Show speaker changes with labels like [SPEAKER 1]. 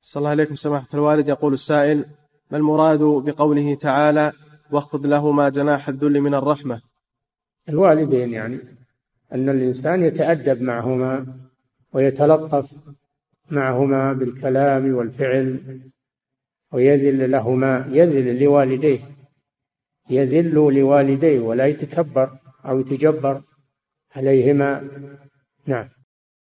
[SPEAKER 1] صلى الله عليكم سماحة الوالد. يقول السائل: ما المراد بقوله تعالى واخفض لهما جناح الذل من الرحمة؟
[SPEAKER 2] الوالدين، يعني أن الإنسان يتأدب معهما ويتلطف معهما بالكلام والفعل، ويذل لهما، يذل لوالديه، يذل لوالديه ولا يتكبر أو يتجبر عليهما. نعم.